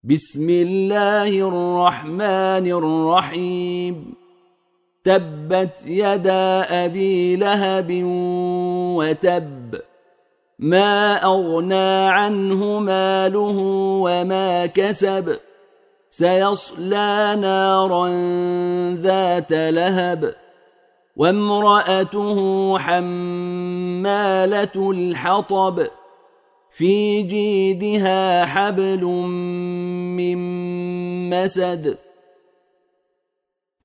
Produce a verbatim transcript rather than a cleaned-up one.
بسم الله الرحمن الرحيم تبت يدا أبي لهب وتب ما أغنى عنه ماله وما كسب سيصلى نارا ذات لهب وامرأته حمالة الحطب في جيدها حبل من مسد